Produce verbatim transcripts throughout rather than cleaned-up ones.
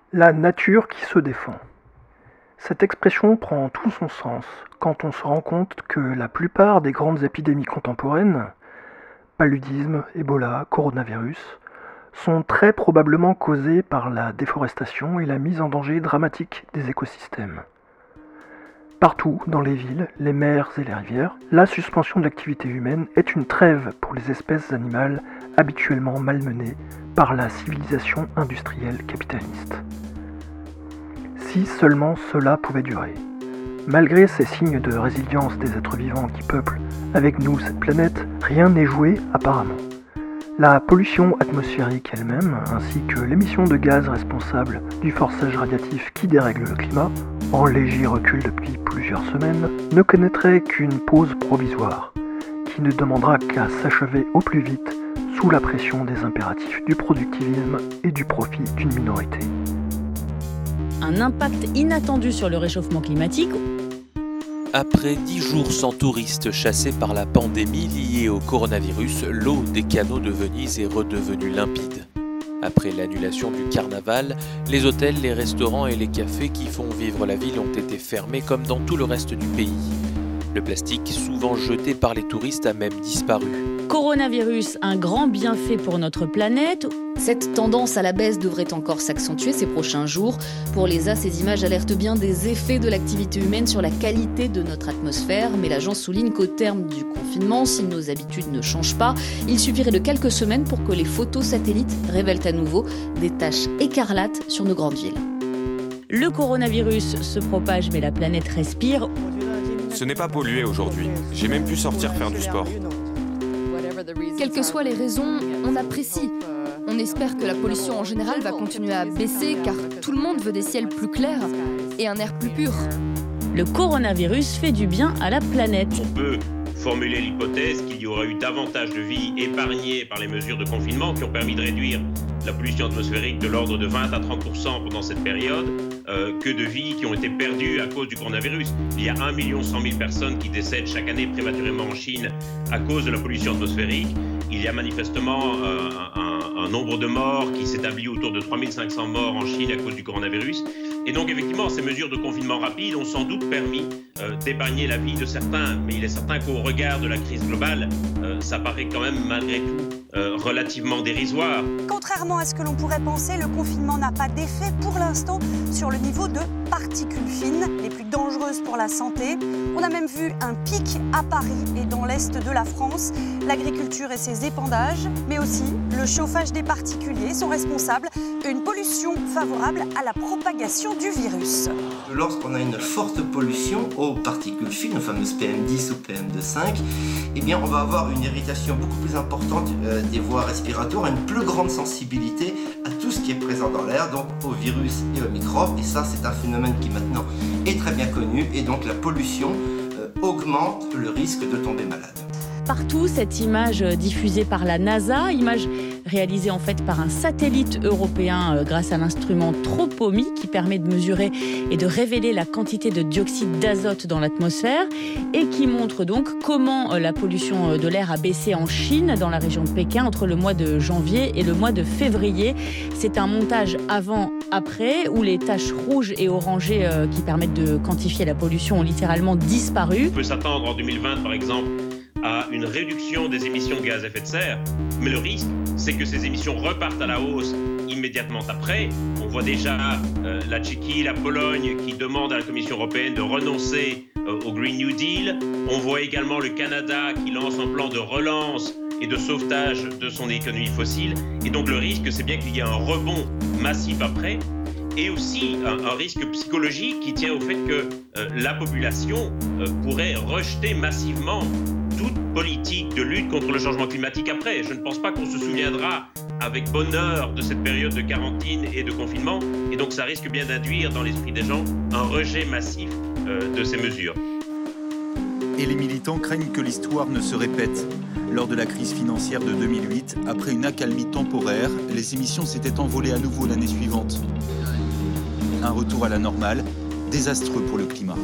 La nature qui se défend. Cette expression prend tout son sens quand on se rend compte que la plupart des grandes épidémies contemporaines, paludisme, Ebola, coronavirus, sont très probablement causées par la déforestation et la mise en danger dramatique des écosystèmes. Partout, dans les villes, les mers et les rivières, la suspension de l'activité humaine est une trêve pour les espèces animales habituellement malmenées par la civilisation industrielle capitaliste. Si seulement cela pouvait durer. Malgré ces signes de résilience des êtres vivants qui peuplent avec nous cette planète, rien n'est joué apparemment. La pollution atmosphérique elle-même, ainsi que l'émission de gaz responsables du forçage radiatif qui dérègle le climat, en léger recul depuis plusieurs semaines, ne connaîtrait qu'une pause provisoire, qui ne demandera qu'à s'achever au plus vite sous la pression des impératifs du productivisme et du profit d'une minorité. Un impact inattendu sur le réchauffement climatique. Après dix jours sans touristes chassés par la pandémie liée au coronavirus, l'eau des canaux de Venise est redevenue limpide. Après l'annulation du carnaval, les hôtels, les restaurants et les cafés qui font vivre la ville ont été fermés comme dans tout le reste du pays. Le plastique, souvent jeté par les touristes, a même disparu. Coronavirus, un grand bienfait pour notre planète. Cette tendance à la baisse devrait encore s'accentuer ces prochains jours. Pour l'E S A, ces images alertent bien des effets de l'activité humaine sur la qualité de notre atmosphère. Mais l'agence souligne qu'au terme du confinement, si nos habitudes ne changent pas, il suffirait de quelques semaines pour que les photos satellites révèlent à nouveau des taches écarlates sur nos grandes villes. Le coronavirus se propage, mais la planète respire. Ce n'est pas pollué aujourd'hui. J'ai même pu sortir faire du sport. Quelles que soient les raisons, on apprécie. On espère que la pollution en général va continuer à baisser car tout le monde veut des ciels plus clairs et un air plus pur. Le coronavirus fait du bien à la planète. On peut formuler l'hypothèse qu'il y aura eu davantage de vies épargnées par les mesures de confinement qui ont permis de réduire la pollution atmosphérique de l'ordre de vingt à trente pour cent pendant cette période euh, que de vies qui ont été perdues à cause du coronavirus. Il y a un million cent mille personnes qui décèdent chaque année prématurément en Chine à cause de la pollution atmosphérique. Il y a manifestement euh, un, un nombre de morts qui s'établit autour de trois mille cinq cents morts en Chine à cause du coronavirus. Et donc effectivement, ces mesures de confinement rapide ont sans doute permis euh, d'épargner la vie de certains. Mais il est certain qu'au regard de la crise globale, euh, ça paraît quand même malgré tout euh, relativement dérisoire. Contrairement à ce que l'on pourrait penser, le confinement n'a pas d'effet pour l'instant sur le niveau de particules fines, les plus dangereuses pour la santé. On a même vu un pic à Paris et dans l'est de la France. L'agriculture et ses épandages, mais aussi le chauffage des particuliers sont responsables d'une pollution favorable à la propagation du virus. Lorsqu'on a une forte pollution aux particules fines, aux fameuses P M dix ou P M deux virgule cinq, eh bien on va avoir une irritation beaucoup plus importante euh, des voies respiratoires, une plus grande sensibilité à tout ce qui est présent dans l'air, donc aux virus et aux microbes. Et ça, c'est un phénomène qui maintenant est très bien connu. Et donc la pollution euh, augmente le risque de tomber malade. Partout, cette image diffusée par la NASA, image réalisée en fait par un satellite européen grâce à l'instrument Tropomi qui permet de mesurer et de révéler la quantité de dioxyde d'azote dans l'atmosphère et qui montre donc comment la pollution de l'air a baissé en Chine, dans la région de Pékin, entre le mois de janvier et le mois de février. C'est un montage avant-après où les taches rouges et orangées qui permettent de quantifier la pollution ont littéralement disparu. On peut s'attendre en deux mille vingt par exemple à une réduction des émissions de gaz à effet de serre, mais le risque, c'est que ces émissions repartent à la hausse immédiatement après. On voit déjà euh, la Tchéquie, la Pologne qui demandent à la Commission européenne de renoncer euh, au Green New Deal. On voit également le Canada qui lance un plan de relance et de sauvetage de son économie fossile. Et donc le risque, c'est bien qu'il y ait un rebond massif après. Et aussi un, un risque psychologique qui tient au fait que euh, la population euh, pourrait rejeter massivement toute politique de lutte contre le changement climatique après. Je ne pense pas qu'on se souviendra avec bonheur de cette période de quarantaine et de confinement. Et donc ça risque bien d'induire dans l'esprit des gens un rejet massif euh, de ces mesures. Et les militants craignent que l'histoire ne se répète. Lors de la crise financière de deux mille huit, après une accalmie temporaire, les émissions s'étaient envolées à nouveau l'année suivante. Un retour à la normale, désastreux pour le climat.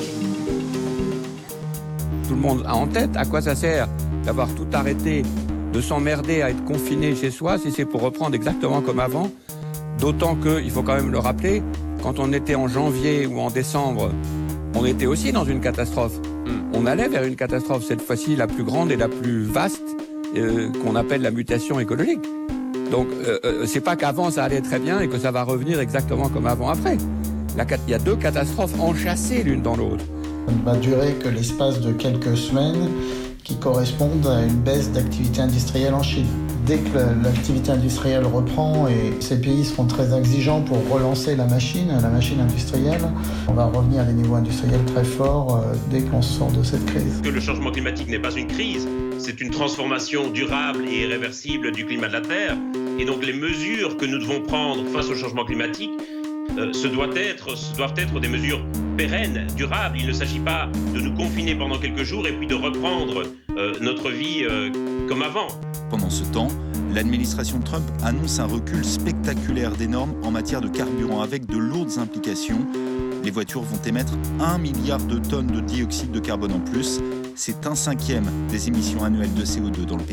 Tout le monde a en tête à quoi ça sert d'avoir tout arrêté, de s'emmerder à être confiné chez soi, si c'est pour reprendre exactement comme avant, D'autant que, il faut quand même le rappeler, quand on était en janvier ou en décembre, on était aussi dans une catastrophe. Mm. On allait vers une catastrophe, cette fois-ci la plus grande et la plus vaste, euh, qu'on appelle la mutation écologique. Donc, euh, euh, c'est pas qu'avant ça allait très bien et que ça va revenir exactement comme avant après. La, il y a deux catastrophes enchâssées l'une dans l'autre. Ça ne va durer que l'espace de quelques semaines qui correspondent à une baisse d'activité industrielle en Chine. Dès que l'activité industrielle reprend et ces pays seront très exigeants pour relancer la machine, la machine industrielle, on va revenir à des niveaux industriels très forts dès qu'on sort de cette crise. Que le changement climatique n'est pas une crise, c'est une transformation durable et irréversible du climat de la Terre. Et donc les mesures que nous devons prendre face au changement climatique euh, ce doit être, ce doivent être des mesures pérennes, durables. Il ne s'agit pas de nous confiner pendant quelques jours et puis de reprendre euh, notre vie euh, comme avant. Pendant ce temps, l'administration Trump annonce un recul spectaculaire des normes en matière de carburant avec de lourdes implications. Les voitures vont émettre un milliard de tonnes de dioxyde de carbone en plus. C'est un cinquième des émissions annuelles de C O deux dans le pays.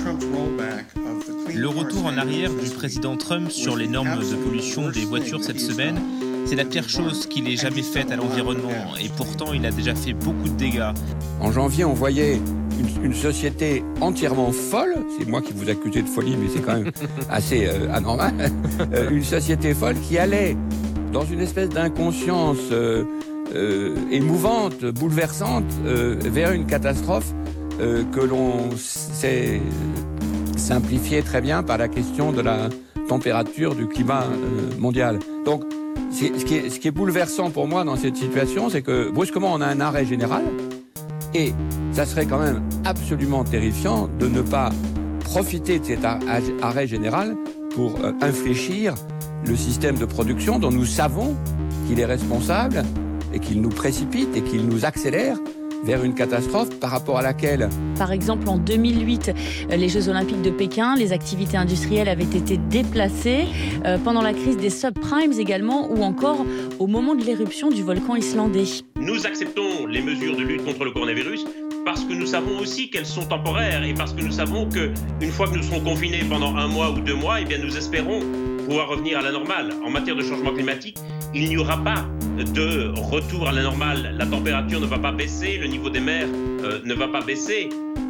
Le retour en arrière du président Trump sur les normes de pollution des voitures cette semaine, c'est la pire chose qu'il ait jamais faite à l'environnement. Et pourtant, il a déjà fait beaucoup de dégâts. En janvier, on voyait une, une société entièrement folle. C'est moi qui vous accusez de folie, mais c'est quand même assez euh, anormal. Euh, une société folle qui allait dans une espèce d'inconscience euh, euh, émouvante, bouleversante, euh, vers une catastrophe euh, que l'on sait simplifier très bien par la question de la température du climat euh, mondial. Donc, c'est, ce, qui est, ce qui est bouleversant pour moi dans cette situation, c'est que brusquement on a un arrêt général, et ça serait quand même absolument terrifiant de ne pas profiter de cet arrêt général pour euh, infléchir le système de production dont nous savons qu'il est responsable et qu'il nous précipite et qu'il nous accélère vers une catastrophe par rapport à laquelle... Par exemple, en deux mille huit, les Jeux Olympiques de Pékin, les activités industrielles avaient été déplacées, euh, pendant la crise des subprimes également, ou encore au moment de l'éruption du volcan islandais. Nous acceptons les mesures de lutte contre le coronavirus parce que nous savons aussi qu'elles sont temporaires et parce que nous savons qu'une fois que nous serons confinés pendant un mois ou deux mois, eh bien nous espérons pouvoir revenir à la normale. En matière de changement climatique, il n'y aura pas de retour à la normale. La température ne va pas baisser, le niveau des mers euh, ne va pas baisser.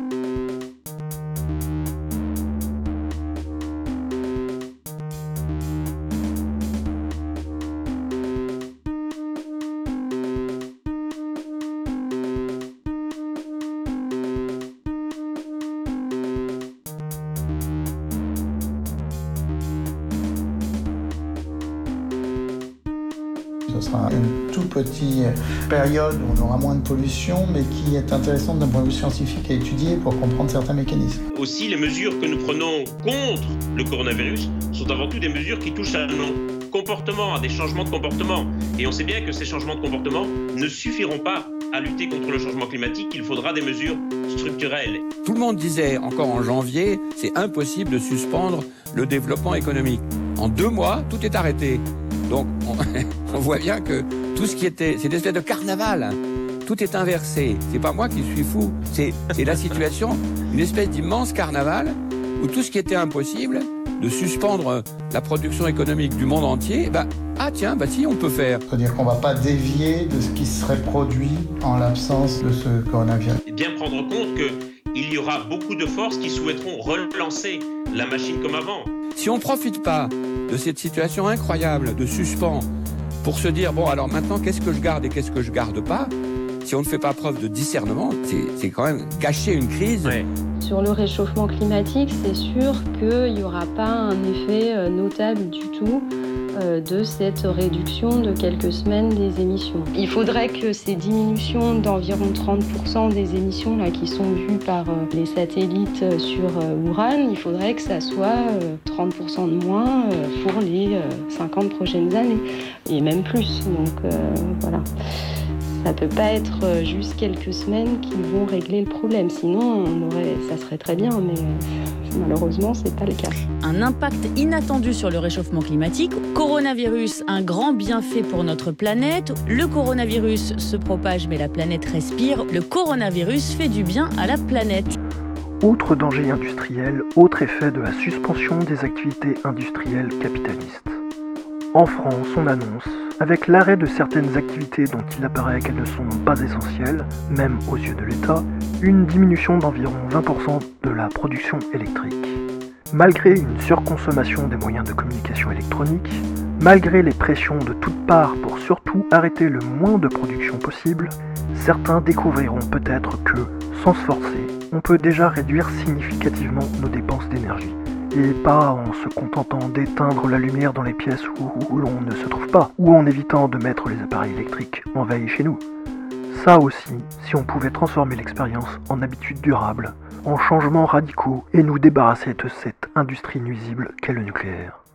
Ce sera une toute petite période où on aura moins de pollution, mais qui est intéressante d'un point de vue scientifique à étudier pour comprendre certains mécanismes. Aussi, les mesures que nous prenons contre le coronavirus sont avant tout des mesures qui touchent à nos comportements, à des changements de comportement. Et on sait bien que ces changements de comportement ne suffiront pas à lutter contre le changement climatique, il faudra des mesures structurelles. Tout le monde disait encore en janvier, c'est impossible de suspendre le développement économique. En deux mois, tout est arrêté. Donc, on, on voit bien que tout ce qui était... C'est une espèce de carnaval. Tout est inversé. C'est pas moi qui suis fou. C'est, c'est la situation, une espèce d'immense carnaval où tout ce qui était impossible, de suspendre la production économique du monde entier, bah, ah tiens, bah si, on peut faire. C'est-à-dire qu'on ne va pas dévier de ce qui serait produit en l'absence de ce coronavirus. Et bien prendre compte qu'il y aura beaucoup de forces qui souhaiteront relancer la machine comme avant. Si on ne profite pas de cette situation incroyable de suspens pour se dire, bon, alors maintenant, qu'est-ce que je garde et qu'est-ce que je garde pas, si on ne fait pas preuve de discernement, c'est, c'est quand même gâcher une crise. Ouais. Sur le réchauffement climatique, c'est sûr qu'il n'y aura pas un effet notable du tout de cette réduction de quelques semaines des émissions. Il faudrait que ces diminutions d'environ trente pour cent des émissions là, qui sont vues par les satellites sur Uran, il faudrait que ça soit trente pour cent de moins pour les cinquante prochaines années, et même plus. Donc euh, voilà. Ça ne peut pas être juste quelques semaines qui vont régler le problème. Sinon, on aurait, ça serait très bien, mais malheureusement, ce n'est pas le cas. Un impact inattendu sur le réchauffement climatique. Coronavirus, un grand bienfait pour notre planète. Le coronavirus se propage, mais la planète respire. Le coronavirus fait du bien à la planète. Autre danger industriel, autre effet de la suspension des activités industrielles capitalistes. En France, on annonce, avec l'arrêt de certaines activités dont il apparaît qu'elles ne sont pas essentielles, même aux yeux de l'État, une diminution d'environ vingt pour cent de la production électrique. Malgré une surconsommation des moyens de communication électronique, malgré les pressions de toutes parts pour surtout arrêter le moins de production possible, certains découvriront peut-être que, sans se forcer, on peut déjà réduire significativement nos dépenses d'énergie. Et pas en se contentant d'éteindre la lumière dans les pièces où, où l'on ne se trouve pas, ou en évitant de mettre les appareils électriques en veille chez nous. Ça aussi, si on pouvait transformer l'expérience en habitudes durables, en changements radicaux et nous débarrasser de cette industrie nuisible qu'est le nucléaire.